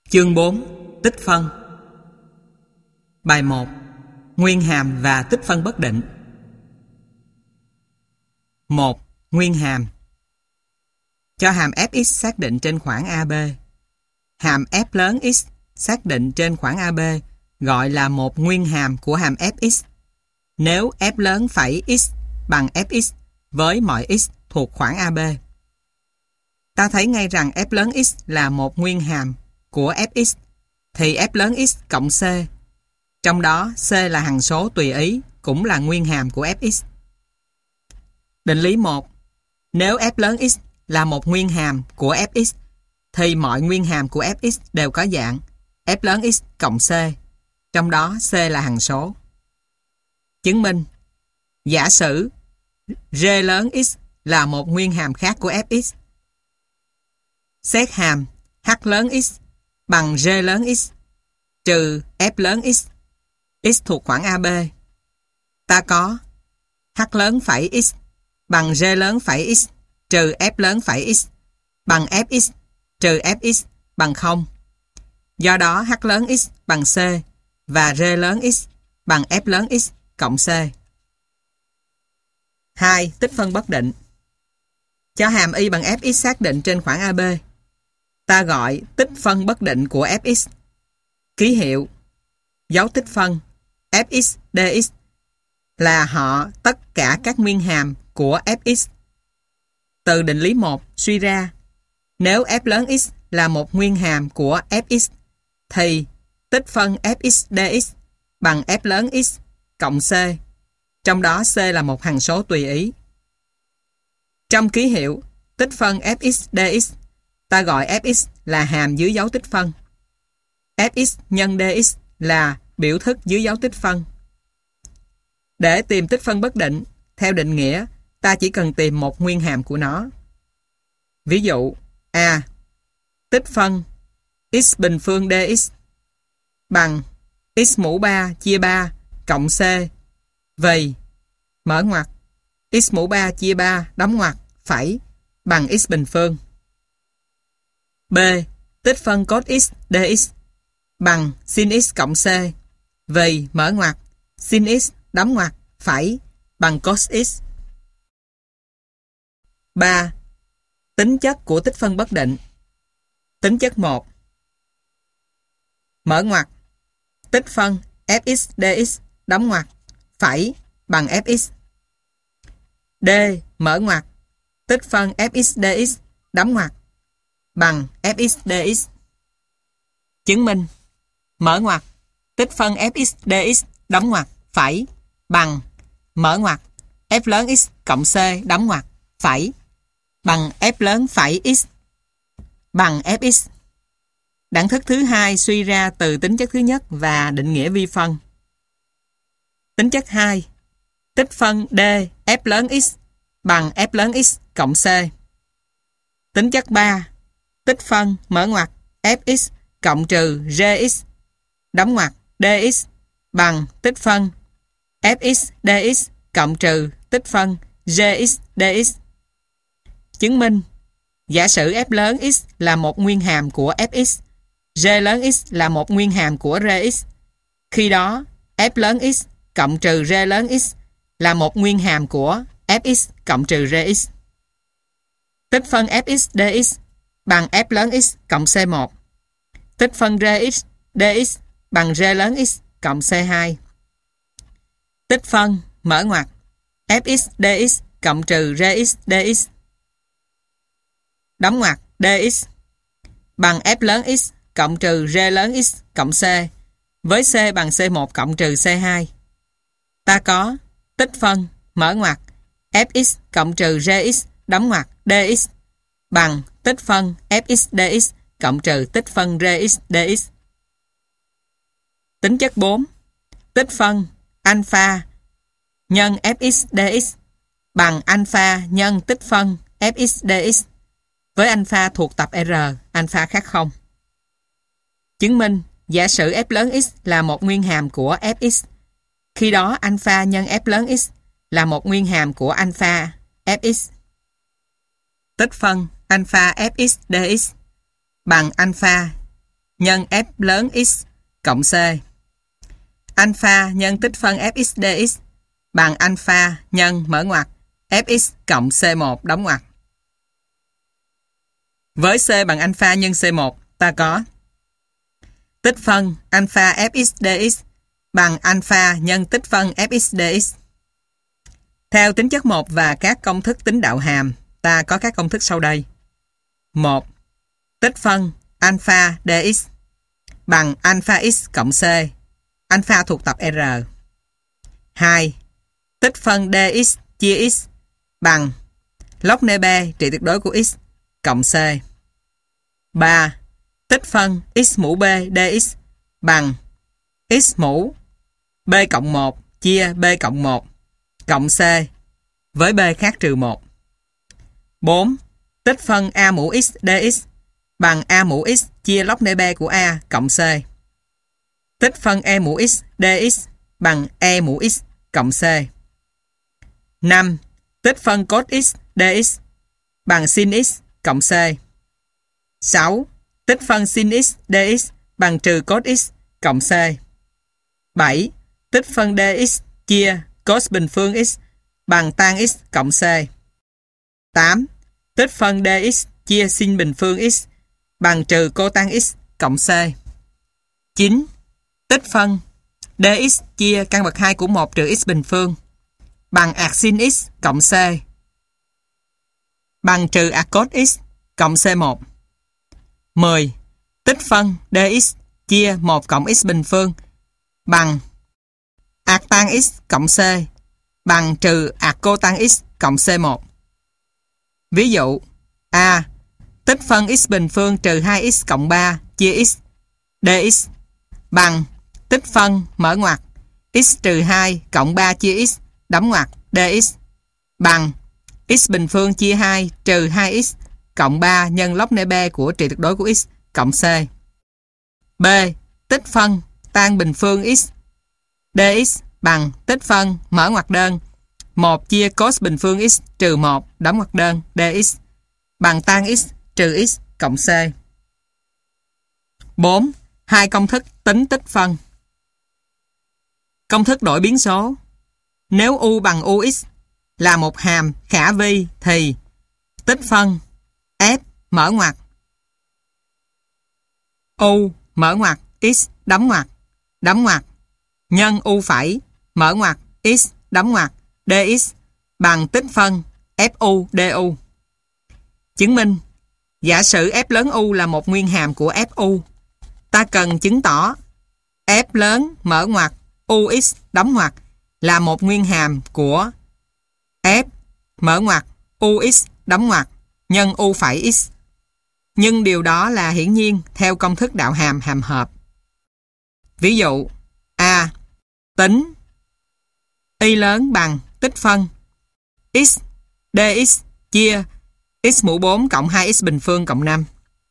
Chương 4. Tích phân. Bài 1. Nguyên hàm và tích phân bất định. 1. Nguyên hàm. Cho hàm fx xác định trên khoảng AB. Hàm f lớn x xác định trên khoảng AB gọi là một nguyên hàm của hàm fx nếu f lớn phẩy x bằng fx với mọi x thuộc khoảng AB. Ta thấy ngay rằng f lớn x là một nguyên hàm của fx thì f lớn x cộng c, trong đó c là hằng số tùy ý, cũng là nguyên hàm của fx. Định lý 1. Nếu f lớn x là một nguyên hàm của fx thì mọi nguyên hàm của fx đều có dạng f lớn x cộng c, trong đó c là hằng số. Chứng minh. Giả sử r lớn x là một nguyên hàm khác của fx. Xét hàm h lớn x bằng r lớn x trừ f lớn x, x thuộc khoảng AB. Ta có h lớn phẩy x bằng r lớn phẩy x trừ f lớn phẩy x bằng fx trừ fx bằng 0. Do đó h lớn x bằng c và r lớn x bằng f lớn x cộng c. 2. Tích phân bất định. Cho hàm y bằng fx xác định trên khoảng AB. Ta gọi tích phân bất định của fx. Ký hiệu dấu tích phân fx dx là họ tất cả các nguyên hàm của fx. Từ định lý 1 suy ra, nếu f lớn x là một nguyên hàm của fx thì tích phân fx dx bằng f lớn x cộng c, trong đó c là một hằng số tùy ý. Trong ký hiệu tích phân fx dx, ta gọi fx là hàm dưới dấu tích phân. Fx nhân dx là biểu thức dưới dấu tích phân. Để tìm tích phân bất định, theo định nghĩa, ta chỉ cần tìm một nguyên hàm của nó. Ví dụ A. Tích phân x bình phương dx bằng x mũ 3 chia 3 cộng c vì mở ngoặc x mũ 3 chia 3 đóng ngoặc phẩy bằng x bình phương. B. Tích phân cos x dx bằng sin x cộng c vì mở ngoặc sin x đóng ngoặc phẩy bằng cos x. 3. Tính chất của tích phân bất định. Tính chất 1. Mở ngoặc tích phân fx dx đóng ngoặc phẩy bằng fx. D. Mở ngoặc tích phân fx dx đóng ngoặc bằng fx dx. Chứng minh. Mở ngoặc tích phân fx dx đóng ngoặc phẩy bằng mở ngoặc f lớn x cộng c đóng ngoặc phẩy bằng f lớn phẩy x bằng fx. Đẳng thức thứ hai suy ra từ tính chất thứ nhất và định nghĩa vi phân. Tính chất 2. Tích phân d f lớn x bằng f lớn x cộng c. Tính chất 3. Tích phân mở ngoặc fx cộng trừ rx đóng ngoặc dx bằng tích phân fx dx cộng trừ tích phân rx dx. Chứng minh. Giả sử f lớn x là một nguyên hàm của fx, r lớn x là một nguyên hàm của rx. Khi đó, f lớn x cộng trừ r lớn x là một nguyên hàm của fx cộng trừ rx. Tích phân fx dx bằng f lớn x cộng c1. Tích phân rx dx bằng r lớn x cộng c2. Tích phân mở ngoặc fx dx cộng trừ rx dx đóng ngoặc dx bằng f lớn x cộng trừ r lớn x cộng c với c bằng c1 cộng trừ c2. Ta có tích phân mở ngoặc fx cộng trừ rx đóng ngoặc dx bằng tích phân fx dx cộng trừ tích phân rx dx. Tính chất 4. Tích phân alpha nhân fx dx bằng alpha nhân tích phân fx dx với alpha thuộc tập R, alpha khác 0. Chứng minh. Giả sử f lớn x là một nguyên hàm của fx. Khi đó alpha nhân f lớn x là một nguyên hàm của alpha fx. Tích phân alpha fx dx bằng alpha nhân f lớn x cộng c. Alpha nhân tích phân fx dx bằng alpha nhân mở ngoặc fx cộng c1 đóng ngoặc. Với c bằng alpha nhân c1, ta có tích phân alpha fx dx bằng alpha nhân tích phân fx dx. Theo tính chất 1 và các công thức tính đạo hàm, ta có các công thức sau đây. 1. Tích phân alpha dx bằng alpha x cộng c, alpha thuộc tập R. 2. Tích phân dx chia x bằng log n b trị tuyệt đối của x cộng c. 3. Tích phân x mũ b dx bằng x mũ b cộng 1 chia b cộng 1 cộng c với b khác trừ 1. 4. Tích phân a mũ x dx bằng a mũ x chia log n b của a cộng c. Tích phân e mũ x dx bằng e mũ x cộng c. 5. Tích phân cos x dx bằng sin x cộng c. 6. Tích phân sin x dx bằng trừ cos x cộng c. 7. Tích phân dx chia cos bình phương x bằng tan x cộng c. 8. Tích phân dx chia sin bình phương x bằng trừ cotan x cộng c. 9. Tích phân dx chia căn bậc 2 của 1 trừ x bình phương bằng ạc sin x cộng c bằng trừ ạc cos x cộng c1. 10. Tích phân dx chia 1 cộng x bình phương bằng ạc tan x cộng c bằng trừ ạc cotan x cộng c1. Ví dụ A. Tích phân x bình phương trừ 2x cộng 3 chia x dx bằng tích phân mở ngoặc x trừ 2 cộng 3 chia x đóng ngoặc dx bằng x bình phương chia 2 trừ 2x cộng 3 nhân log n b của trị tuyệt đối của x cộng c. B. Tích phân tan bình phương x dx bằng tích phân mở ngoặc đơn 1 chia cos bình phương x trừ 1 đóng ngoặc đơn dx bằng tan x trừ x cộng c. 4. Hai công thức tính tích phân. Công thức đổi biến số. Nếu u bằng ux là một hàm khả vi thì tích phân f mở ngoặc u mở ngoặc x đóng ngoặc nhân u phẩy mở ngoặc x đóng ngoặc dx bằng tích phân fu du. Chứng minh giả sử f lớn u là một nguyên hàm của fu, ta cần chứng tỏ f lớn mở ngoặc ux đóng ngoặc là một nguyên hàm của f mở ngoặc ux đóng ngoặc nhân u phẩy x. Nhưng điều đó là hiển nhiên theo công thức đạo hàm hàm hợp. Ví dụ A. Tính y lớn bằng tích phân x dx chia x mũ 4 cộng 2x bình phương cộng 5.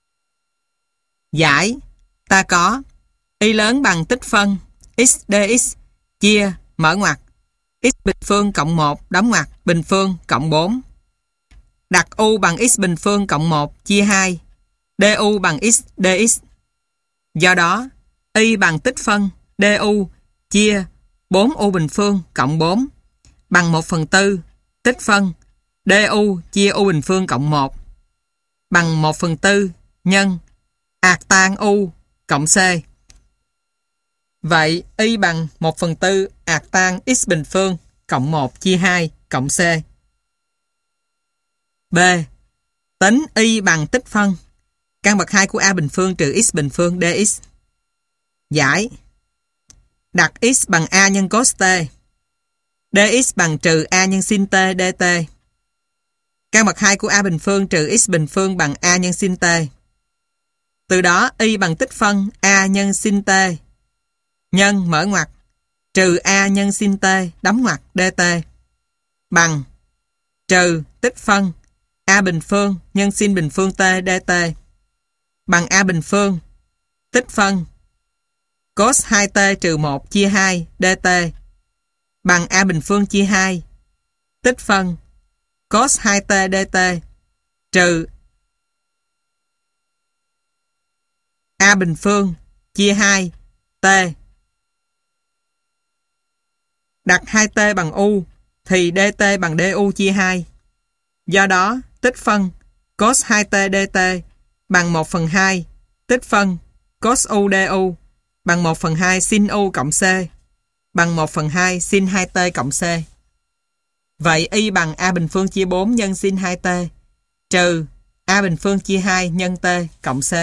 Giải ta có y lớn bằng tích phân x dx chia mở ngoặc x bình phương cộng 1 đóng ngoặc bình phương cộng 4. Đặt u bằng x bình phương cộng 1 chia 2 du bằng x dx. Do đó y bằng tích phân du chia 4u bình phương cộng 4 bằng 1/4 tích phân du chia u bình phương cộng 1 bằng 1/4 nhân ạc tan u cộng c. Vậy y bằng 1/4 ạc tan x bình phương cộng 1 chia 2 cộng c. B. Tính y bằng tích phân căn bậc 2 của a bình phương trừ x bình phương dx. Giải đặt x bằng a nhân cos t, dx bằng trừ a nhân sin t dt. Căn bậc 2 của a bình phương trừ x bình phương bằng a nhân sin t. Từ đó y bằng tích phân a nhân sin t nhân mở ngoặc trừ a nhân sin t đóng ngoặc dt bằng trừ tích phân a bình phương nhân sin bình phương t dt bằng a bình phương tích phân cos 2t trừ 1 chia 2 dt bằng a bình phương chia 2 tích phân cos 2t dt trừ A bình phương chia 2 T. Đặt 2T bằng U thì dt bằng du chia 2. Do đó, tích phân cos 2T dt bằng 1/2 tích phân cos U du bằng 1/2 sin U cộng C bằng 1/2 sin 2T cộng C. Vậy y bằng A bình phương chia 4 nhân sin 2T trừ A bình phương chia 2 nhân T cộng C.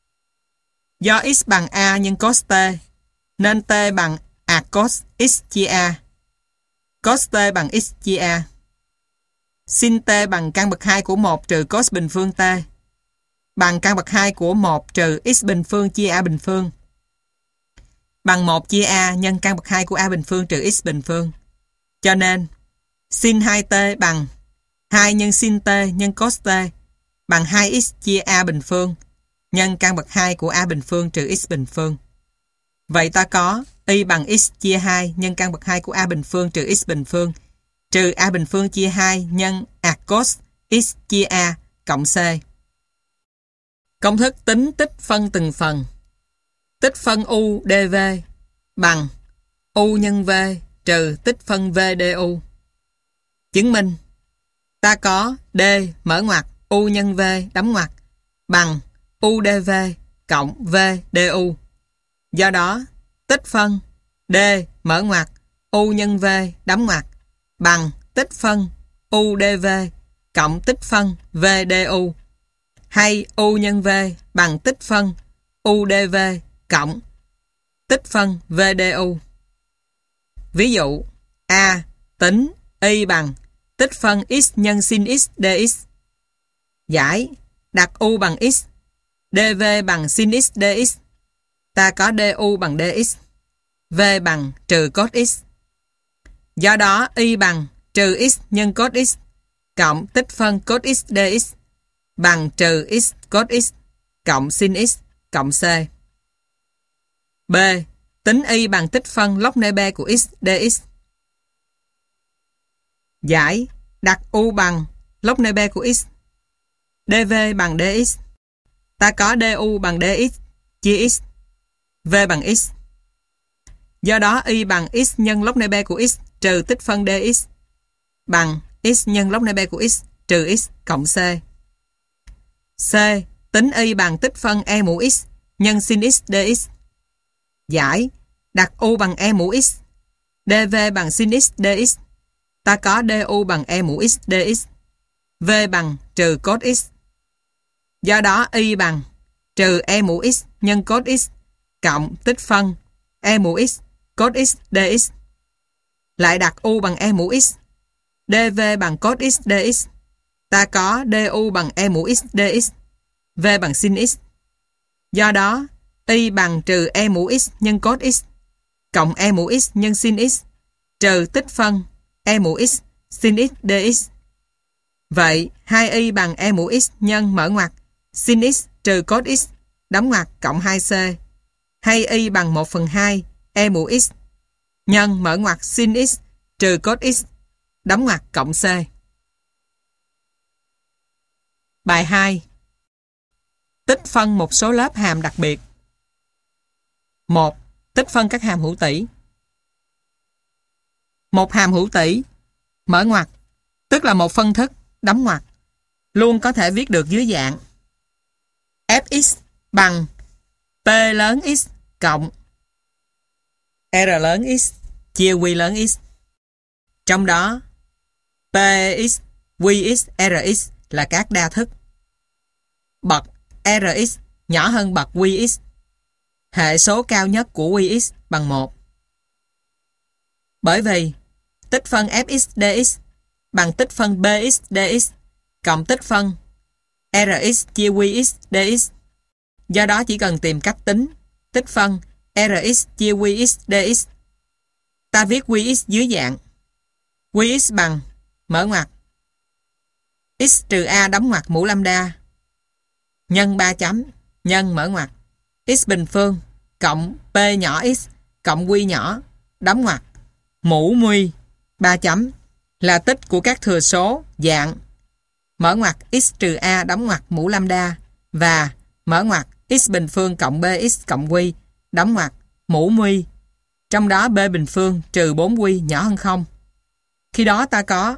Do x bằng A nhân cos T nên T bằng arc cos x chia A. Cos T bằng x chia A. Sin T bằng căn bậc 2 của 1 trừ cos bình phương T bằng căn bậc 2 của 1 trừ x bình phương chia A bình phương bằng 1 chia A nhân căn bậc 2 của A bình phương trừ x bình phương. Cho nên sin 2T bằng 2 nhân sin T nhân cos T bằng 2x chia A bình phương nhân căn bậc 2 của A bình phương trừ x bình phương. Vậy ta có y bằng x chia 2 nhân căn bậc 2 của A bình phương trừ x bình phương trừ A bình phương chia 2 nhân arc cos x chia A cộng C. Công thức tính tích phân từng phần. Tích phân U dv bằng U nhân V trừ tích phân V du. Chứng minh ta có D mở ngoặc U nhân V đóng ngoặc bằng U dv cộng V du. Do đó, tích phân D mở ngoặc U nhân V đóng ngoặc bằng tích phân U dv cộng tích phân V du hay U nhân V bằng tích phân U dv cộng tích phân V du. Ví dụ A tính y bằng tích phân x nhân sin x dx. Giải đặt U bằng x, dv bằng sin x dx. Ta có du bằng dx, v bằng trừ cos x. Do đó y bằng trừ x nhân cos x cộng tích phân cos x dx bằng trừ x cos x cộng sin x cộng c. B. Tính y bằng tích phân log n b của x dx. Giải đặt u bằng log n b của x, dv bằng dx. Ta có du bằng dx chia x, v bằng x. Do đó y bằng x nhân log n b của x trừ tích phân dx bằng x nhân log n b của x trừ x cộng c. C. Tính y bằng tích phân e mũ x nhân sin x dx. Giải đặt u bằng e mũ x, dv bằng sin x dx. Ta có du bằng e mũ x dx, v bằng trừ cos x. Do đó y bằng trừ e mũ x nhân cos x cộng tích phân e mũ x cos x dx. Lại đặt u bằng e mũ x, dv bằng cos x dx. Ta có du bằng e mũ x dx, v bằng sin x. Do đó y bằng trừ e mũ x nhân cos x cộng e mũ x nhân sin x trừ tích phân e mũ x sin x dx. Vậy 2y bằng e mũ x nhân mở ngoặc sin x trừ cos x đóng ngoặc cộng 2c hay y bằng 1/2 e mũ x nhân mở ngoặc sin x trừ cos x đóng ngoặc cộng c. Bài 2. Tích phân một số lớp hàm đặc biệt. 1. Tích phân các hàm hữu tỷ. Một hàm hữu tỷ mở ngoặc tức là một phân thức đóng ngoặc luôn có thể viết được dưới dạng fx bằng p lớn x cộng r lớn x chia q lớn x. Trong đó px, qx, rx là các đa thức. Bậc rx nhỏ hơn bậc qx. Hệ số cao nhất của qx bằng 1. Bởi vì tích phân fx dx bằng tích phân bx dx cộng tích phân rx chia qx dx. Do đó chỉ cần tìm cách tính tích phân rx chia qx dx. Ta viết qx dưới dạng qx bằng mở ngoặc x trừ a đóng ngoặc mũ lambda nhân 3 chấm nhân mở ngoặc x bình phương cộng p nhỏ x cộng q nhỏ đóng ngoặc mũ nguy 3 chấm là tích của các thừa số dạng mở ngoặc x trừ a đóng ngoặc mũ lambda và mở ngoặc x bình phương cộng bx cộng y đóng ngoặc mũ nguy, trong đó b bình phương trừ 4q nhỏ hơn 0. Khi đó ta có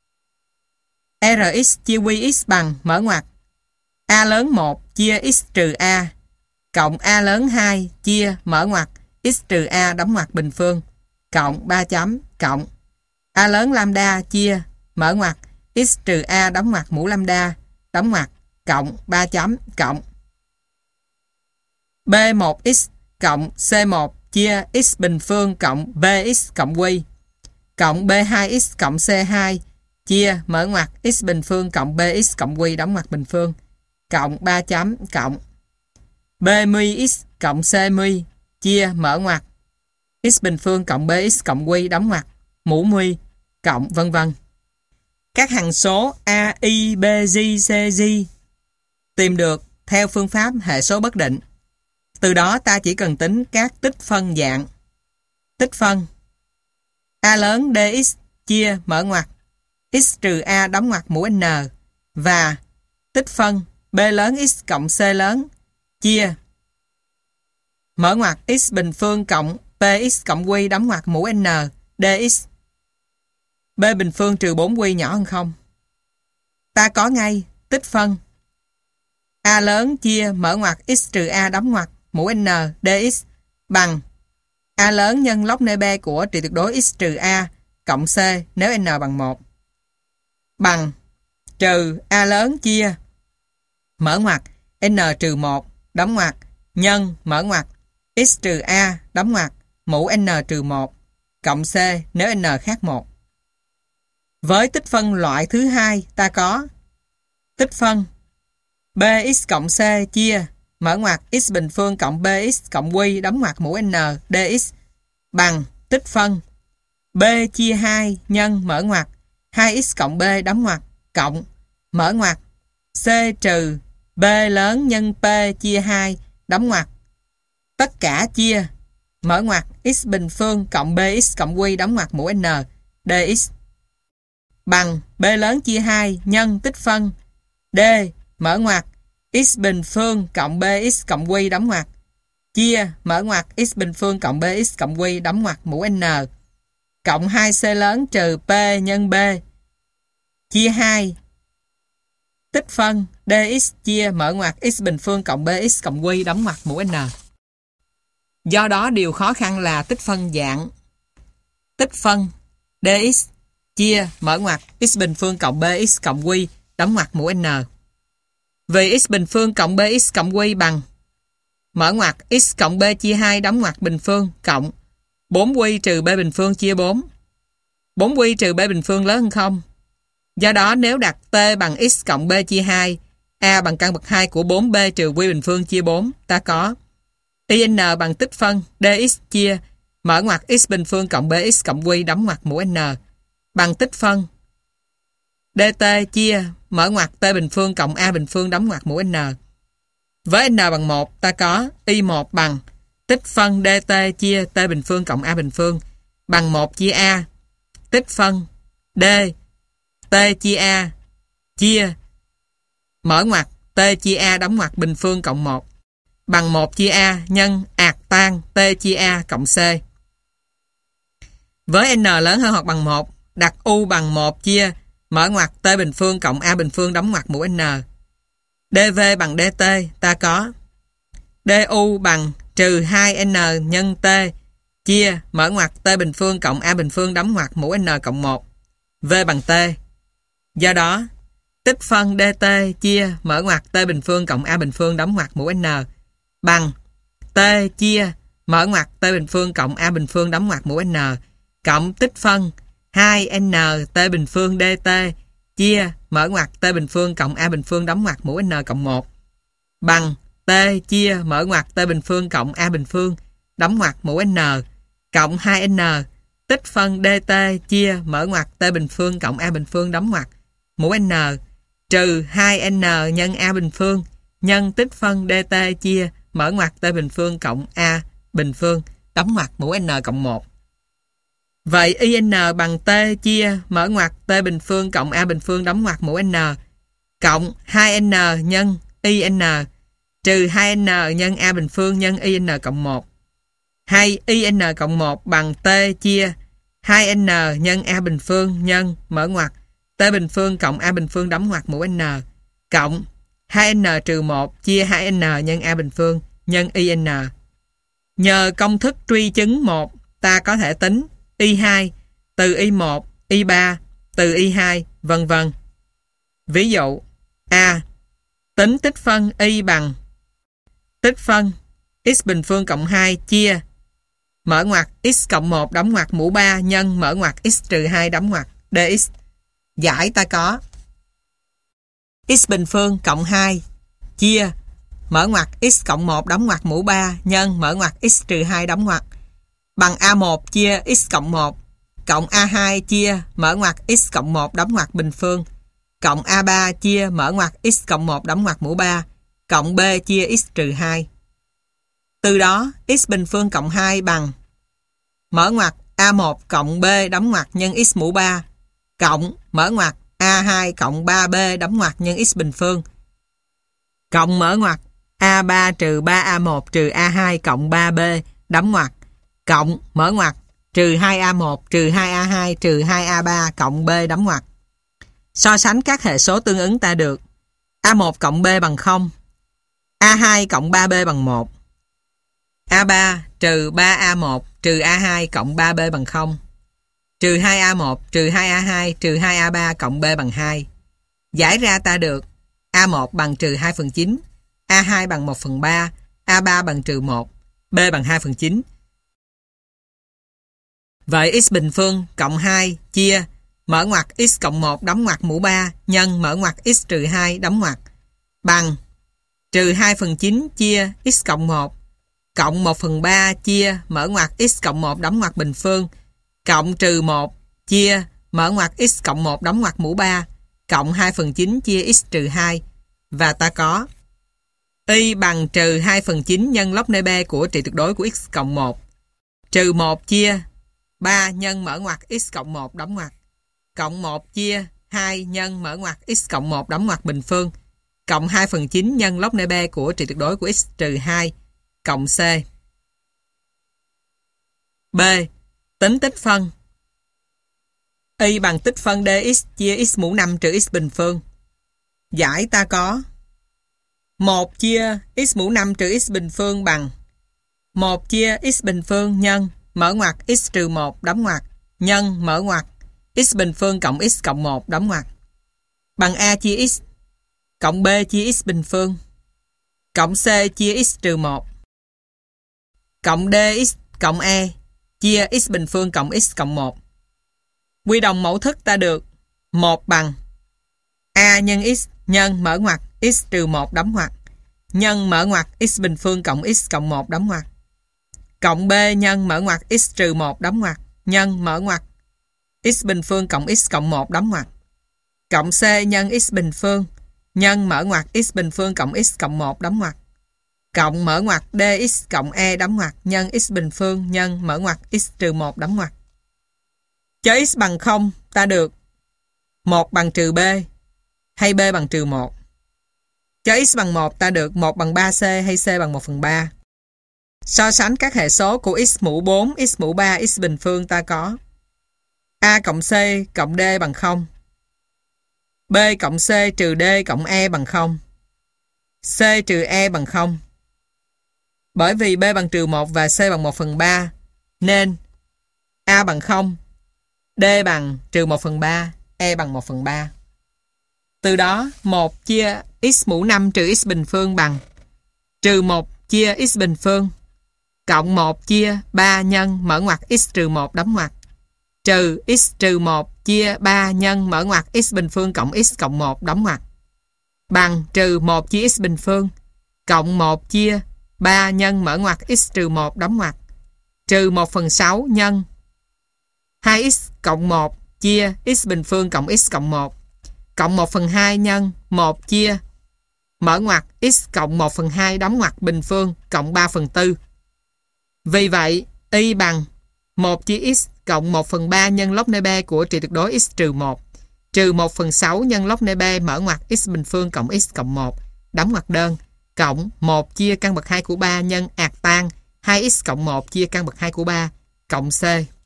Rx chia Qx bằng mở ngoặc A lớn 1 chia x trừ A cộng A lớn 2 chia mở ngoặc x trừ A đóng ngoặc bình phương cộng 3 chấm cộng A lớn lambda chia mở ngoặc x trừ A đóng ngoặc mũ lambda đóng ngoặc cộng 3 chấm cộng B1x cộng C1 chia x bình phương cộng bx cộng y cộng B2x cộng C2 chia mở ngoặc x bình phương cộng bx cộng y đóng ngoặc bình phương cộng 3 chấm cộng B μx cộng C μ chia mở ngoặc x bình phương cộng bx cộng y đóng ngoặc mũ μ cộng vân vân. Các hằng số a, i, b, g, c, g tìm được theo phương pháp hệ số bất định. Từ đó ta chỉ cần tính các tích phân dạng. Tích phân A lớn dx chia mở ngoặc x trừ A đóng ngoặc mũ n và tích phân B lớn x cộng C lớn chia mở ngoặc x bình phương cộng px cộng y đóng ngoặc mũ n dx B bình phương trừ 4q nhỏ hơn 0. Ta có ngay tích phân A lớn chia mở ngoặc x trừ A đóng ngoặc mũ n dx bằng A lớn nhân log nơi B của trị tuyệt đối x trừ A cộng C nếu n bằng 1 bằng trừ A lớn chia mở ngoặc n trừ 1 đóng ngoặc nhân mở ngoặc x trừ A đóng ngoặc mũ n trừ 1 cộng C nếu n khác 1. Với tích phân loại thứ hai ta có tích phân bx cộng C chia mở ngoặc x bình phương cộng bx cộng y đóng ngoặc mũ n dx bằng tích phân b chia 2 nhân mở ngoặc 2x cộng b đóng ngoặc cộng mở ngoặc c trừ b lớn nhân p chia 2 đóng ngoặc tất cả chia mở ngoặc x bình phương cộng bx cộng y đóng ngoặc mũ n dx bằng b lớn chia 2 nhân tích phân d mở ngoặc x bình phương cộng bx cộng y đóng ngoặc chia mở ngoặc x bình phương cộng bx cộng y đóng ngoặc mũ n cộng 2c lớn trừ p nhân b chia 2 tích phân dx chia mở ngoặc x bình phương cộng bx cộng y đóng ngoặc mũ n. Do đó điều khó khăn là tích phân dạng. Tích phân dx chia mở ngoặc x bình phương cộng bx cộng y đóng ngoặc mũ n. Vì x bình phương cộng bx cộng y bằng mở ngoặc x cộng b chia 2 đóng ngoặc bình phương cộng 4y trừ b bình phương chia 4. 4y trừ b bình phương lớn hơn 0. Do đó nếu đặt t bằng x cộng b chia 2, a bằng căn bậc 2 của 4b trừ y bình phương chia 4, ta có in bằng tích phân dx chia mở ngoặc x bình phương cộng bx cộng y đóng ngoặc mũ n bằng tích phân dt chia mở ngoặc t bình phương cộng a bình phương đóng ngoặc mũ n. Với n bằng 1 ta có y1 bằng tích phân dt chia t bình phương cộng a bình phương bằng 1 chia a tích phân d t chia a chia mở ngoặc t chia a đóng ngoặc bình phương cộng 1 bằng 1 chia a nhân ạt tan t chia a cộng c. Với n lớn hơn hoặc bằng 1 đặt u bằng 1 chia mở ngoặc t bình phương cộng a bình phương đóng ngoặc mũ n. dv bằng dt ta có du bằng trừ 2n nhân t chia mở ngoặc t bình phương cộng a bình phương đóng ngoặc mũ n cộng 1 v bằng t. Do đó tích phân dt chia mở ngoặc t bình phương cộng a bình phương đóng ngoặc mũ n bằng t chia mở ngoặc t bình phương cộng a bình phương đóng ngoặc mũ n cộng tích phân 2n t bình phương dt chia mở ngoặc t bình phương cộng a bình phương đóng ngoặc mũ n cộng 1 bằng t chia mở ngoặc t bình phương cộng a bình phương đóng ngoặc mũ n cộng 2n tích phân dt chia mở ngoặc t bình phương cộng a bình phương đóng ngoặc mũ n trừ 2n nhân a bình phương nhân tích phân dt chia mở ngoặc t bình phương cộng a bình phương đóng ngoặc mũ n cộng 1. Vậy in bằng t chia mở ngoặc t bình phương cộng a bình phương đóng ngoặc mũ n cộng 2n nhân in trừ 2n nhân a bình phương nhân in cộng 1. Hay in cộng 1 bằng t chia 2n nhân a bình phương nhân mở ngoặc t bình phương cộng a bình phương đóng ngoặc mũ n cộng 2n trừ 1 chia 2n nhân a bình phương nhân in. Nhờ công thức truy chứng 1, ta có thể tính y2 từ y1, y3 từ y2, vân vân. Ví dụ A. Tính tích phân y bằng tích phân x bình phương cộng 2 chia mở ngoặc x cộng 1 đóng ngoặc mũ 3 nhân mở ngoặc x trừ 2 đóng ngoặc dx. Giải ta có x bình phương cộng 2 chia mở ngoặc x cộng 1 đóng ngoặc mũ 3 nhân mở ngoặc x trừ 2 đóng ngoặc bằng A1 chia x cộng 1 cộng A2 chia mở ngoặc x cộng 1 đóng ngoặc bình phương cộng A3 chia mở ngoặc x cộng 1 đóng ngoặc mũ 3 cộng B chia x trừ 2. Từ đó x bình phương cộng 2 bằng mở ngoặc A1 cộng B đóng ngoặc nhân x mũ 3 cộng mở ngoặc A2 cộng 3B đóng ngoặc nhân x bình phương cộng mở ngoặc A3 trừ 3A1 trừ A2 cộng 3B đóng ngoặc cộng mở ngoặc trừ 2A1 trừ 2A2 trừ 2A3 cộng B đóng ngoặc. So sánh các hệ số tương ứng ta được A1 cộng B bằng 0, A2 cộng 3B bằng 1, A3 trừ 3A1 trừ A2 cộng 3B bằng 0, trừ 2A1 trừ 2A2 trừ 2A3 cộng B bằng 2. Giải ra ta được A1 bằng trừ 2/9, A2 bằng 1/3, A3 bằng trừ 1, B bằng 2/9. Vậy x bình phương cộng 2 chia mở ngoặc x cộng 1 đóng ngoặc mũ 3 nhân mở ngoặc x trừ 2 đóng ngoặc bằng trừ 2/9 chia x cộng 1 cộng 1/3 chia mở ngoặc x cộng 1 đóng ngoặc bình phương cộng trừ 1 chia mở ngoặc x cộng 1 đóng ngoặc mũ 3 cộng 2/9 chia x trừ 2. Và ta có y bằng trừ 2/9 nhân log n b của trị tuyệt đối của x cộng 1 trừ 1 chia 3 nhân mở ngoặc x cộng 1 đóng ngoặc cộng 1 chia 2 nhân mở ngoặc x cộng 1 đóng ngoặc bình phương cộng 2/9 nhân log n b của trị tuyệt đối của x trừ 2 cộng C. B. Tính tích phân y bằng tích phân dx chia x mũ 5 trừ x bình phương. Giải ta có 1 chia x mũ 5 trừ x bình phương bằng 1 chia x bình phương nhân mở ngoặc x trừ 1 đóng ngoặc nhân mở ngoặc x bình phương cộng x cộng 1 đóng ngoặc bằng A chia x cộng B chia x bình phương cộng C chia x trừ 1 cộng dx cộng E chia x bình phương cộng x cộng 1. Quy đồng mẫu thức ta được 1 bằng A nhân x nhân mở ngoặc x trừ 1 đóng ngoặc nhân mở ngoặc x bình phương cộng x cộng 1 đóng ngoặc cộng B nhân mở ngoặc x trừ 1 đóng ngoặc nhân mở ngoặc x bình phương cộng x cộng 1 đóng ngoặc cộng C nhân x bình phương nhân mở ngoặc x bình phương cộng x cộng 1 đóng ngoặc cộng mở ngoặc dx cộng E đóng ngoặc nhân x bình phương nhân mở ngoặc x trừ 1 đóng ngoặc. Cho x bằng 0 ta được 1 bằng trừ B hay B bằng trừ 1. Cho x bằng 1 ta được 1 bằng 3C hay C bằng 1/3. So sánh các hệ số của x mũ 4, x mũ 3, x bình phương ta có A cộng C cộng D bằng 0, B cộng C trừ D cộng E bằng 0, C trừ E bằng 0. Bởi vì B bằng trừ 1 và C bằng 1/3 nên A bằng 0, D bằng trừ 1/3, E bằng 1/3. Từ đó 1 chia x mũ 5 trừ x bình phương bằng trừ 1 chia x bình phương cộng 1 chia 3 nhân mở ngoặc x trừ 1 đóng ngoặc trừ x trừ 1 chia 3 nhân mở ngoặc x bình phương cộng x cộng 1 đóng ngoặc bằng trừ 1 chia x bình phương cộng 1 chia 3 nhân mở ngoặc x trừ 1 đóng ngoặc trừ 1/6 nhân 2x cộng 1 chia x bình phương cộng x cộng 1 cộng 1/2 nhân 1 chia mở ngoặc x cộng 1/2 đóng ngoặc bình phương cộng 3/4. Vì vậy, y bằng 1 chia x cộng 1/3 nhân log n b của trị tuyệt đối x trừ 1 trừ 1/6 nhân log n b mở ngoặc x bình phương cộng x cộng 1 đóng ngoặc đơn cộng 1 chia căn bậc 2 của 3 nhân ạt tan 2x cộng 1 chia căn bậc 2 của 3 cộng c.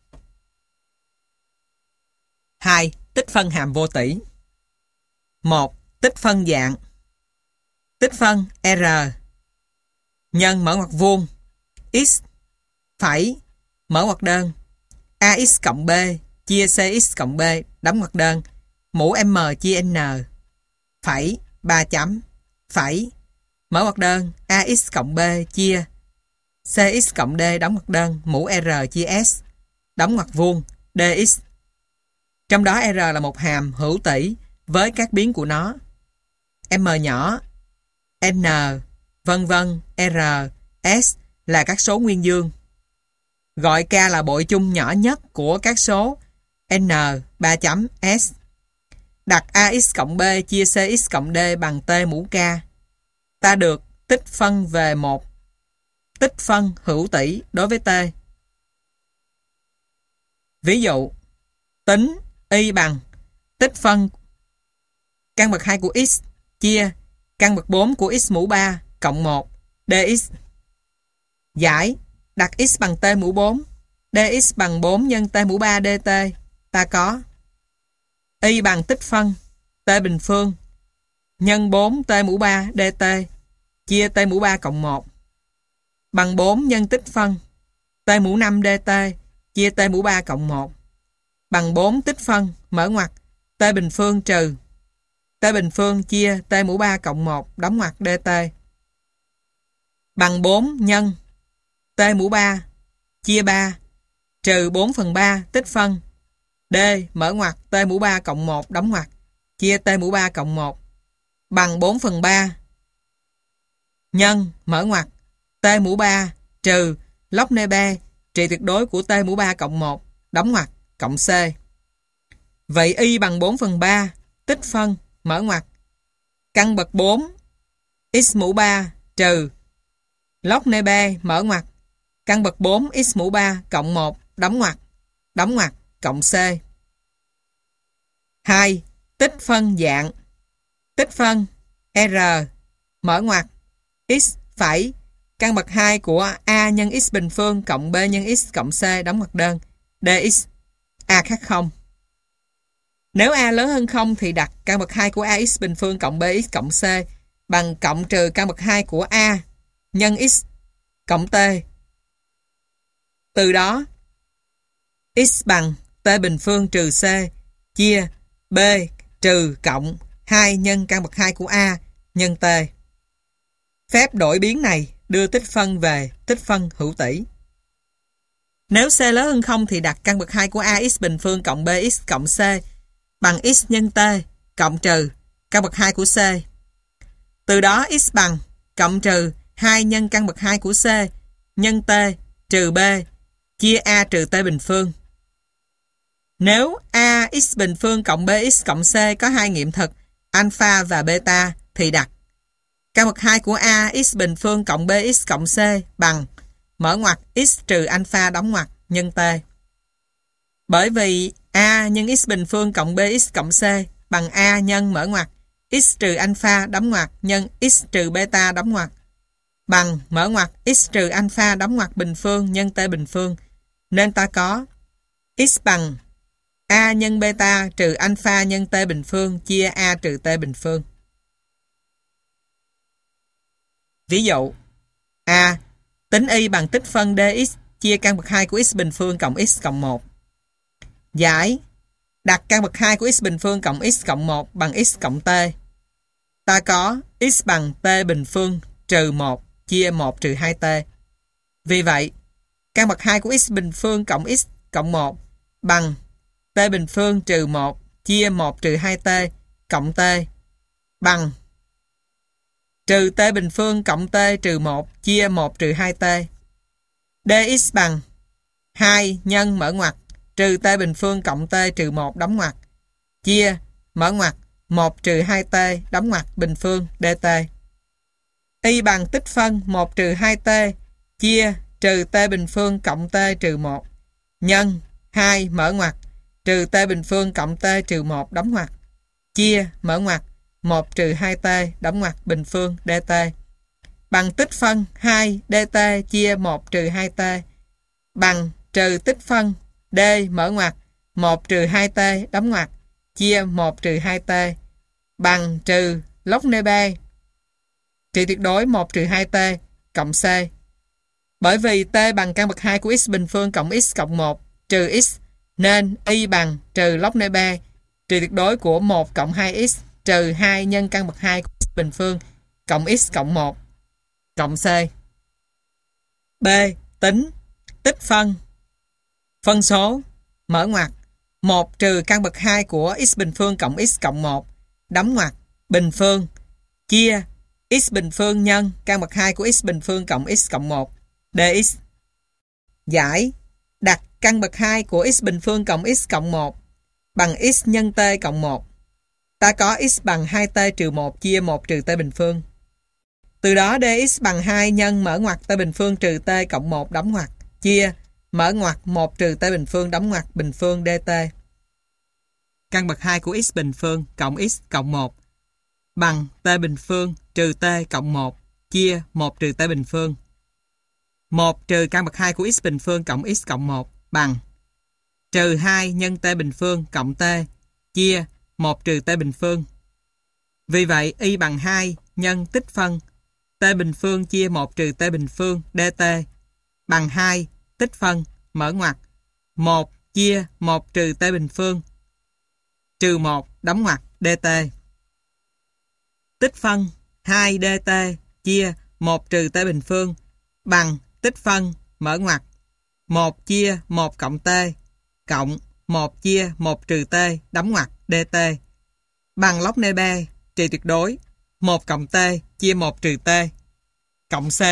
2. Tích phân hàm vô tỷ. 1. Tích phân dạng. Tích phân R nhân mở ngoặc vuông x phẩy mở ngoặc đơn ax cộng b chia cx cộng b đóng ngoặc đơn mũ m chia n phẩy 3 chấm phẩy mở ngoặc đơn ax cộng b chia cx cộng d đóng ngoặc đơn mũ r chia s đóng ngoặc vuông dx. Trong đó r là một hàm hữu tỷ với các biến của nó m nhỏ, n, vân vân, r, s là các số nguyên dương. Gọi k là bội chung nhỏ nhất của các số n 3 chấm s. Đặt ax cộng b chia cx cộng d bằng t mũ k. Ta được tích phân về một tích phân hữu tỷ đối với t. Ví dụ, tính y bằng tích phân căn bậc 2 của x chia căn bậc 4 của x mũ 3 cộng 1 dx. Giải đặt x bằng t mũ 4, dx bằng 4 nhân t mũ 3 dt. Ta có y bằng tích phân t bình phương nhân 4 t mũ 3 dt chia t mũ 3 cộng 1 bằng 4 nhân tích phân t mũ 5 dt chia t mũ 3 cộng 1 bằng 4 tích phân mở ngoặc t bình phương trừ t bình phương chia t mũ 3 cộng 1 đóng ngoặc dt bằng 4 nhân t mũ 3 chia 3 trừ 4 phần 3 tích phân d mở ngoặc t mũ 3 cộng 1 đóng ngoặc chia t mũ 3 cộng 1 bằng 4 phần 3 nhân mở ngoặc t mũ 3 trừ log nê b trị tuyệt đối của t mũ 3 cộng 1 đóng ngoặc cộng c. Vậy y bằng 4 phần 3 tích phân mở ngoặc căn bậc 4 x mũ 3 trừ log nê b mở ngoặc căn bậc 4 x mũ 3 cộng 1 đóng ngoặc cộng c. 2. Tích phân dạng. Tích phân r mở ngoặc x phẩy căn bậc 2 của a nhân x bình phương cộng b nhân x cộng c đóng ngoặc đơn dx. A khác 0. Nếu a lớn hơn 0 thì đặt căn bậc 2 của ax bình phương cộng bx cộng c bằng cộng trừ căn bậc 2 của a nhân x cộng t. Từ đó x bằng t bình phương trừ c chia b trừ cộng 2 nhân căn bậc 2 của a nhân t. Phép đổi biến này đưa tích phân về tích phân hữu tỷ. Nếu c lớn hơn 0 thì đặt căn bậc 2 của ax bình phương cộng bx cộng c bằng x nhân t cộng trừ căn bậc 2 của c. Từ đó x bằng cộng trừ 2 nhân căn bậc 2 của c nhân t trừ b chia a trừ t bình phương. Nếu a x bình phương cộng bx cộng c có hai nghiệm thực alpha và beta thì đặt căn bậc 2 của a x bình phương cộng bx cộng c bằng mở ngoặc x trừ alpha đóng ngoặc nhân t. Bởi vì a nhân x bình phương cộng bx cộng c bằng a nhân mở ngoặc x trừ alpha đóng ngoặc nhân x trừ beta đóng ngoặc bằng mở ngoặc x trừ alpha đóng ngoặc bình phương nhân t bình phương, nên ta có x bằng a nhân beta trừ alpha nhân t bình phương chia a trừ t bình phương. Ví dụ a tính y bằng tích phân dx chia căn bậc 2 của x bình phương cộng x cộng 1. Giải đặt căn bậc 2 của x bình phương cộng x cộng 1 bằng x cộng t. Ta có x bằng t bình phương trừ 1 chia 1 trừ 2t. Vì vậy, căn bậc 2 của x bình phương cộng x cộng 1 bằng t bình phương trừ 1 chia 1 trừ 2t cộng t bằng trừ t bình phương cộng t trừ 1 chia 1 trừ 2t. Dx bằng 2 nhân mở ngoặc trừ t bình phương cộng t trừ 1 đóng ngoặc chia mở ngoặc 1 trừ 2t đóng ngoặc bình phương dt. Y bằng tích phân 1 trừ 2t chia trừ t bình phương cộng t trừ 1 nhân 2 mở ngoặc trừ t bình phương cộng t trừ 1 đóng ngoặc chia mở ngoặc 1 trừ 2t đóng ngoặc bình phương dt. bằng tích phân 2 dt chia 1 trừ 2t bằng trừ tích phân d mở ngoặc 1 trừ 2t đóng ngoặc chia 1 trừ 2t bằng trừ log nê B trị tuyệt đối 1 trừ 2t cộng c. Bởi vì t bằng căn bậc 2 của x bình phương cộng x cộng 1 trừ x nên y bằng trừ log nê B trị tuyệt đối của 1 cộng 2x trừ 2 nhân căn bậc 2 của x bình phương cộng x cộng 1 cộng c. B. Tính tích phân phân số mở ngoặc 1 trừ căn bậc 2 của x bình phương cộng x cộng 1 đóng ngoặc bình phương chia x bình phương nhân căn bậc 2 của x bình phương cộng x cộng 1 dx. Giải đặt căn bậc 2 của x bình phương cộng x cộng 1 bằng x nhân t cộng 1. Ta có x bằng 2t trừ 1 chia 1 trừ t bình phương. Từ đó dx bằng 2 nhân mở ngoặc t bình phương trừ t cộng 1 đóng ngoặc chia mở ngoặc 1 trừ t bình phương đóng ngoặc bình phương dt. Căn bậc 2 của x bình phương cộng x cộng 1 bằng t bình phương trừ t cộng 1 chia 1 trừ t bình phương. 1 trừ căn bậc 2 của x bình phương cộng x cộng 1 bằng trừ 2 nhân t bình phương cộng t chia 1 trừ t bình phương. Vì vậy y bằng 2 nhân tích phân t bình phương chia 1 trừ t bình phương dt bằng 2 tích phân mở ngoặc 1 chia 1 trừ t bình phương trừ 1 đóng ngoặc dt. Tích phân 2 dt chia 1 trừ t bình phương bằng tích phân mở ngoặc 1 chia 1 cộng t cộng 1 chia 1 trừ t đóng ngoặc dt bằng log nê B trị tuyệt đối 1 cộng t chia 1 trừ t cộng c.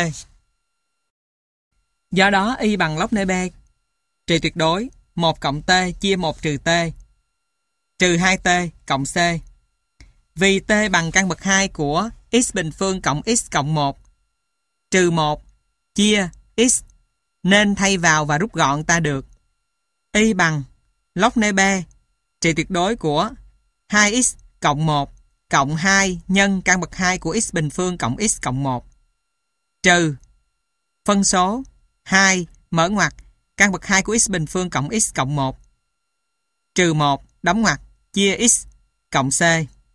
Do đó y bằng log nê B trị tuyệt đối 1 cộng t chia 1 trừ t trừ 2t cộng c. Vì t bằng căn bậc 2 của x bình phương cộng x cộng 1 trừ 1 chia x nên thay vào và rút gọn ta được y bằng log nê B trị tuyệt đối của 2x cộng 1 cộng 2 nhân căn bậc 2 của x bình phương cộng x cộng 1 trừ phân số 2 mở ngoặc căn bậc 2 của x bình phương cộng x cộng 1 trừ 1 đóng ngoặc chia x cộng c.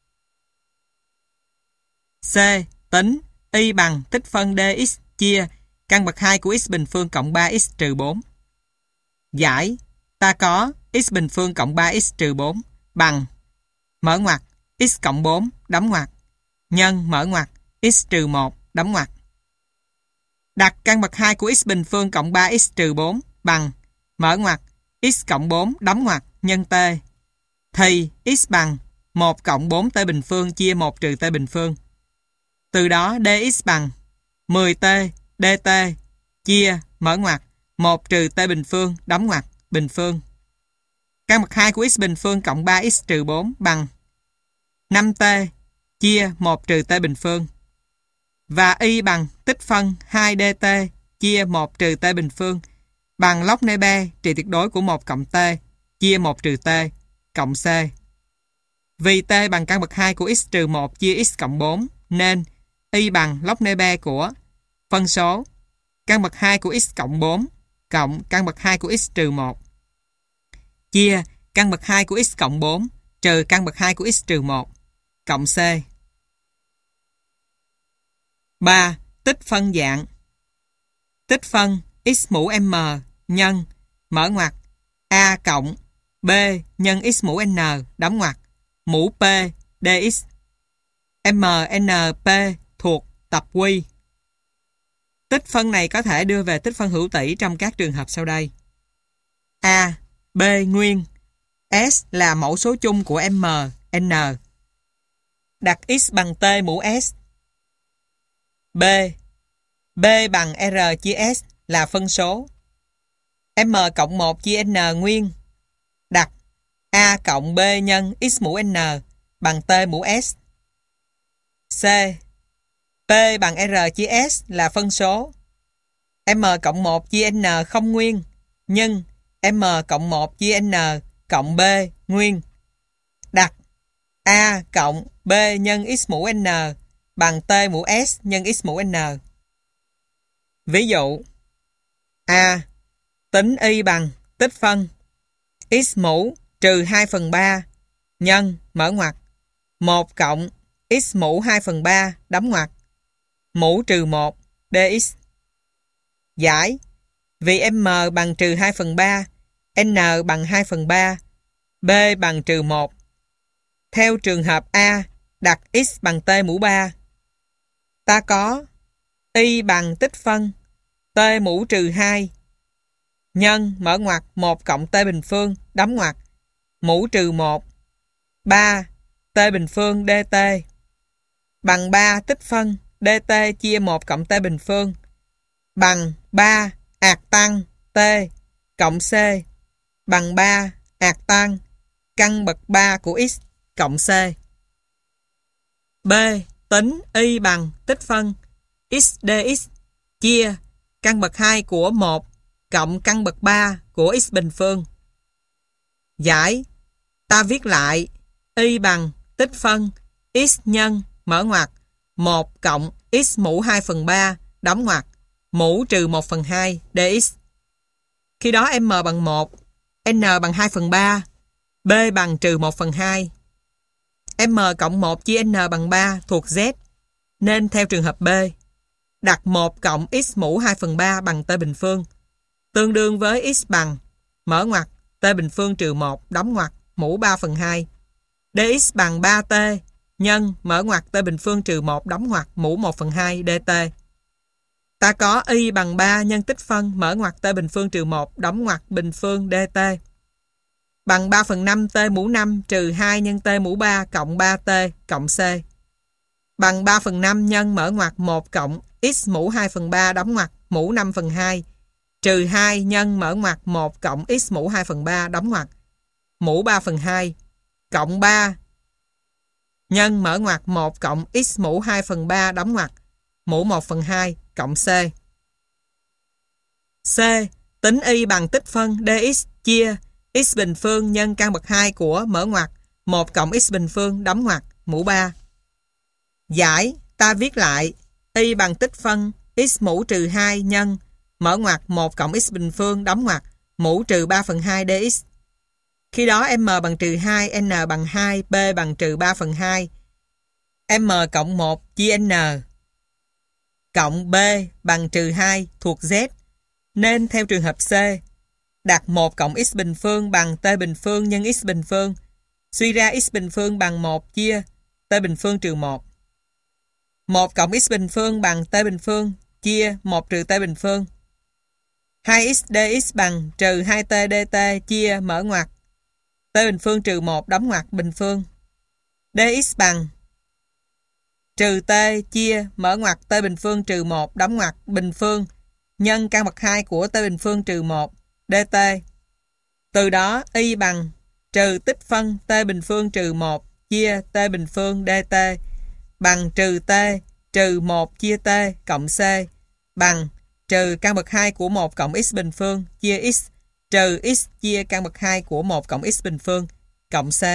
C. Tính y bằng tích phân dx chia căn bậc 2 của x bình phương cộng 3x trừ 4. Giải ta có x bình phương cộng 3x trừ 4 bằng mở ngoặc x cộng 4 đóng ngoặc nhân mở ngoặc x trừ 1 đóng ngoặc. Đặt căn bậc 2 của x bình phương cộng 3x trừ 4 bằng mở ngoặc x cộng 4 đóng ngoặc nhân t thì x bằng 1 cộng 4t bình phương chia 1 trừ t bình phương. Từ đó dx bằng 10t dt chia mở ngoặc 1 trừ t bình phương đóng ngoặc bình phương. Căn bậc 2 của x bình phương cộng 3x trừ 4 bằng 5t chia 1 trừ t bình phương. Và y bằng tích phân 2 dt chia 1 trừ t bình phương bằng log nê B trị tuyệt đối của 1 cộng t chia 1 trừ t cộng c. Vì t bằng căn bậc 2 của x trừ 1 chia x cộng 4 nên y bằng log nê B của phân số căn bậc 2 của x cộng 4 cộng căn bậc 2 của x trừ 1 chia căn bậc 2 của x cộng 4 trừ căn bậc 2 của x trừ 1 cộng c. 3. Tích phân dạng tích phân x mũ m nhân mở ngoặc a cộng b nhân x mũ n đóng ngoặc mũ p dx MNP thuộc tập Q. Tích phân này có thể đưa về tích phân hữu tỷ trong các trường hợp sau đây. A. B nguyên. S là mẫu số chung của M, N. Đặt x bằng T mũ S. B. B bằng R chia S là phân số. M cộng 1 chia N nguyên. Đặt A cộng B nhân x mũ N bằng T mũ S. C. P bằng R chia S là phân số. M cộng 1 chia N không nguyên, nhưng M cộng 1 chia N cộng B nguyên. Đặt A cộng B nhân x mũ N bằng T mũ S nhân x mũ N Ví dụ A. Tính y bằng tích phân x mũ trừ 2/3 nhân mở ngoặc 1 cộng x mũ 2/3 đóng ngoặc mũ trừ 1 dx. Giải vì m bằng trừ 2/3, n bằng 2/3, b bằng trừ 1. Theo trường hợp A, đặt x bằng t mũ 3. Ta có y bằng tích phân t mũ trừ 2 nhân mở ngoặc 1 cộng t bình phương đóng ngoặc mũ trừ 1 3 t bình phương dt bằng 3 tích phân dt chia 1 cộng t bình phương bằng 3 ạt tăng t cộng c bằng 3 ạt tăng căn bậc 3 của x cộng c. B. Tính y bằng tích phân x dx chia căn bậc 2 của 1 cộng căn bậc 3 của x bình phương. Giải ta viết lại y bằng tích phân x nhân mở ngoặc 1 cộng x mũ 2/3 đóng ngoặc mũ trừ 1/2 dx. Khi đó m bằng 1, n bằng 2/3, b bằng trừ 1/2. M cộng 1 chia n bằng 3 thuộc Z, nên theo trường hợp B, đặt 1 cộng x mũ 2/3 bằng t bình phương, tương đương với x bằng mở ngoặc t bình phương trừ 1 đóng ngoặc mũ 3/2, dx bằng 3t nhân mở ngoặc t bình phương trừ 1 đóng ngoặc mũ 1/2 dt. Ta có y bằng 3 nhân tích phân mở ngoặc t bình phương trừ 1 đóng ngoặc bình phương dt bằng 3/5 t mũ 5 trừ 2 nhân t mũ 3 cộng 3t cộng c bằng 3/5 nhân mở ngoặc 1 cộng x mũ 2/3 đóng ngoặc mũ 5/2 trừ 2 nhân mở ngoặc 1 cộng x mũ 2/3 đóng ngoặc mũ 3/2 cộng 3 nhân mở ngoặc 1 cộng x mũ 2/3 đóng ngoặc mũ 1/2 cộng c. C. Tính y bằng tích phân dx chia x bình phương nhân căn bậc 2 của mở ngoặc 1 cộng x bình phương đóng ngoặc mũ 3. Giải ta viết lại y bằng tích phân x mũ trừ 2 nhân mở ngoặc 1 cộng x bình phương đóng ngoặc mũ trừ 3/2 dx. Khi đó m bằng trừ 2, n bằng 2, b bằng trừ 3/2. M cộng 1 chia n cộng b bằng trừ 2 thuộc Z, nên theo trường hợp C, đặt 1 cộng x bình phương bằng t bình phương nhân x bình phương, suy ra x bình phương bằng 1 chia t bình phương trừ 1. 1 cộng x bình phương bằng t bình phương chia 1 trừ t bình phương. 2x dx bằng trừ 2t dt chia mở ngoặc t bình phương trừ 1 đóng ngoặc bình phương. Dx bằng trừ t chia mở ngoặc t bình phương trừ 1 đóng ngoặc bình phương nhân căn bậc 2 của t bình phương trừ 1 dt. Từ đó y bằng trừ tích phân t bình phương trừ 1 chia t bình phương dt bằng trừ t trừ 1 chia t cộng c bằng trừ căn bậc 2 của 1 cộng x bình phương chia x trừ x chia căn bậc 2 của 1 cộng x bình phương cộng c.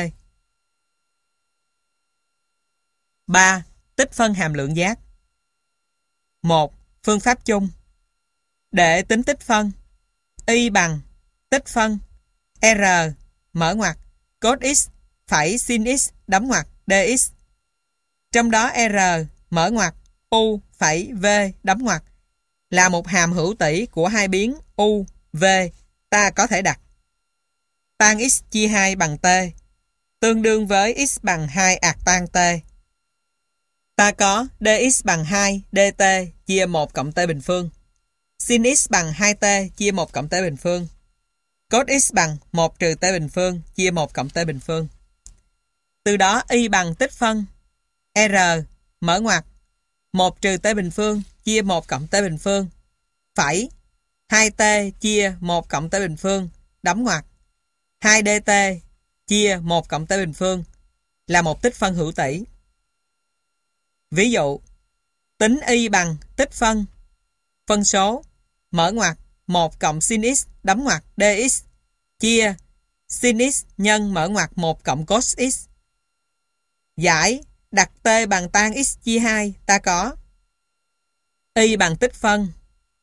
3. Tích phân hàm lượng giác. 1. Phương pháp chung. Để tính tích phân, y bằng tích phân r mở ngoặc cos x phẩy sin x đóng ngoặc dx. Trong đó r mở ngoặc u phẩy v đóng ngoặc là một hàm hữu tỉ của hai biến u, v. Ta có thể đặt tan x chia 2 bằng t, tương đương với x bằng 2 ạt tan t. Ta có dx bằng 2 dt chia 1 cộng t bình phương, sin x bằng 2t chia 1 cộng t bình phương, cos x bằng 1 trừ t bình phương chia 1 cộng t bình phương. Từ đó y bằng tích phân r mở ngoặc 1 trừ t bình phương chia 1 cộng t bình phương phẩy 2t chia 1 cộng t bình phương đóng ngoặc 2 dt chia 1 cộng t bình phương là một tích phân hữu tỉ. Ví dụ, tính y bằng tích phân phân số mở ngoặc 1 cộng sin x đóng ngoặc dx chia sin x nhân mở ngoặc 1 cộng cos x. Giải đặt t bằng tan x chia 2, ta có y bằng tích phân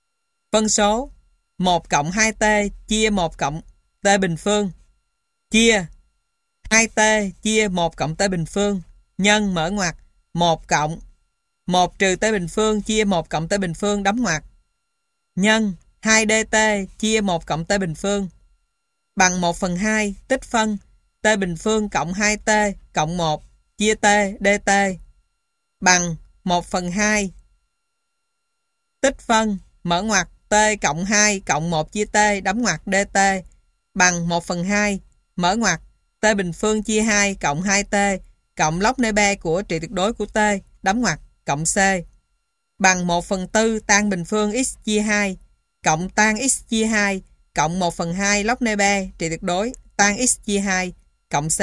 Phân số 1 cộng 2t chia 1 cộng t bình phương chia 2t chia 1 cộng t bình phương nhân mở ngoặc 1 cộng 1 trừ t bình phương chia 1 cộng t bình phương đóng ngoặc nhân 2dt chia 1 cộng t bình phương bằng 1/2 tích phân t bình phương cộng 2t cộng 1 chia t dt bằng 1/2 tích phân mở ngoặc t cộng 2 cộng 1 chia t đóng ngoặc dt bằng 1/2 mở ngoặc t bình phương chia 2 cộng 2t cộng log nebe của trị tuyệt đối của t đóng ngoặc cộng c bằng 1/4 tan bình phương x chia 2 cộng tan x chia 2 cộng 1/2 log nebe trị tuyệt đối tan x chia 2 cộng c.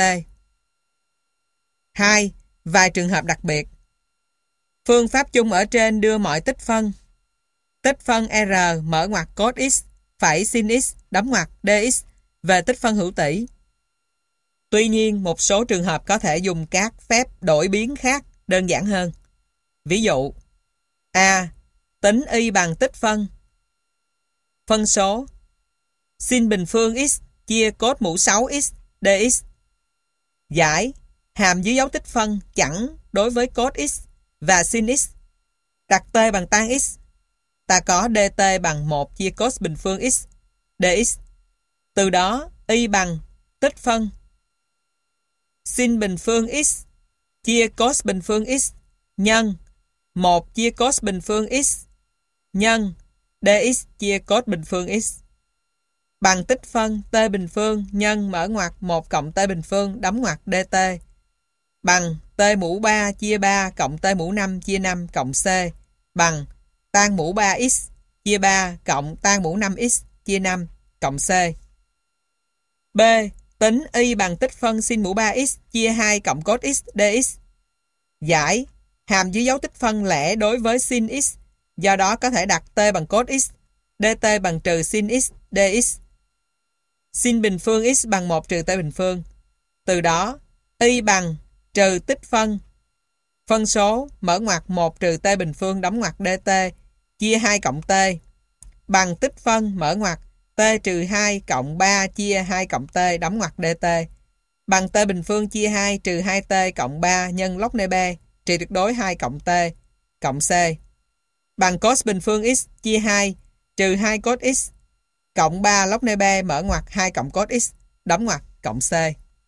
2. Vài trường hợp đặc biệt. Phương pháp chung ở trên đưa mọi tích phân r mở ngoặc cos x phẩy sin x đóng ngoặc dx về tích phân hữu tỷ. Tuy nhiên, một số trường hợp có thể dùng các phép đổi biến khác đơn giản hơn. Ví dụ A. Tính y bằng tích phân số sin bình phương x chia cos mũ 6x dx. Giải hàm dưới dấu tích phân chẵn đối với cos x và sin x. Đặt t bằng tan x. Ta có dt bằng 1 chia cos bình phương x dx. Từ đó y bằng tích phân sin bình phương x chia cos bình phương x nhân 1 chia cos bình phương x nhân dx chia cos bình phương x bằng tích phân t bình phương nhân mở ngoặc 1 cộng t bình phương đóng ngoặc dt bằng t mũ 3 chia 3 cộng t mũ 5 chia 5 cộng c bằng tan mũ 3x chia 3 cộng tan mũ 5x chia 5 cộng c. B. Tính y bằng tích phân sin mũ 3x chia 2 cộng cos x dx. Giải hàm dưới dấu tích phân lẻ đối với sin x, do đó có thể đặt t bằng cos x, dt bằng trừ sin x dx. Sin bình phương x bằng 1 trừ t bình phương. Từ đó y bằng trừ tích phân số mở ngoặc 1 trừ t bình phương đóng ngoặc dt chia 2 cộng t bằng tích phân mở ngoặc t trừ 2 cộng 3 chia 2 cộng t đóng ngoặc dt bằng t bình phương chia 2 trừ 2t cộng 3 nhân log nebe trị tuyệt đối 2 cộng t cộng c bằng cos bình phương x chia 2 trừ 2 cos x cộng 3 log nebe mở ngoặc 2 cộng cos x đóng ngoặc cộng c.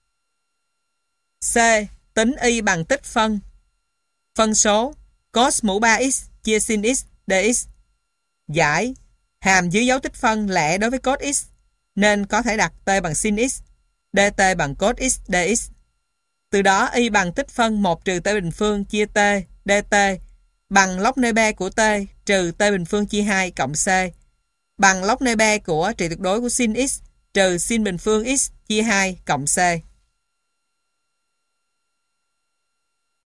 C. Tính y bằng tích phân số cos mũ 3x chia sin x dx. Giải hàm dưới dấu tích phân lẻ đối với cos x nên có thể đặt t bằng sin x, dt bằng cos x dx. Từ đó y bằng tích phân 1 trừ t bình phương chia t dt bằng log nebe của t trừ t bình phương chia 2 cộng c bằng log nebe của trị tuyệt đối của sin x trừ sin bình phương x chia 2 cộng c.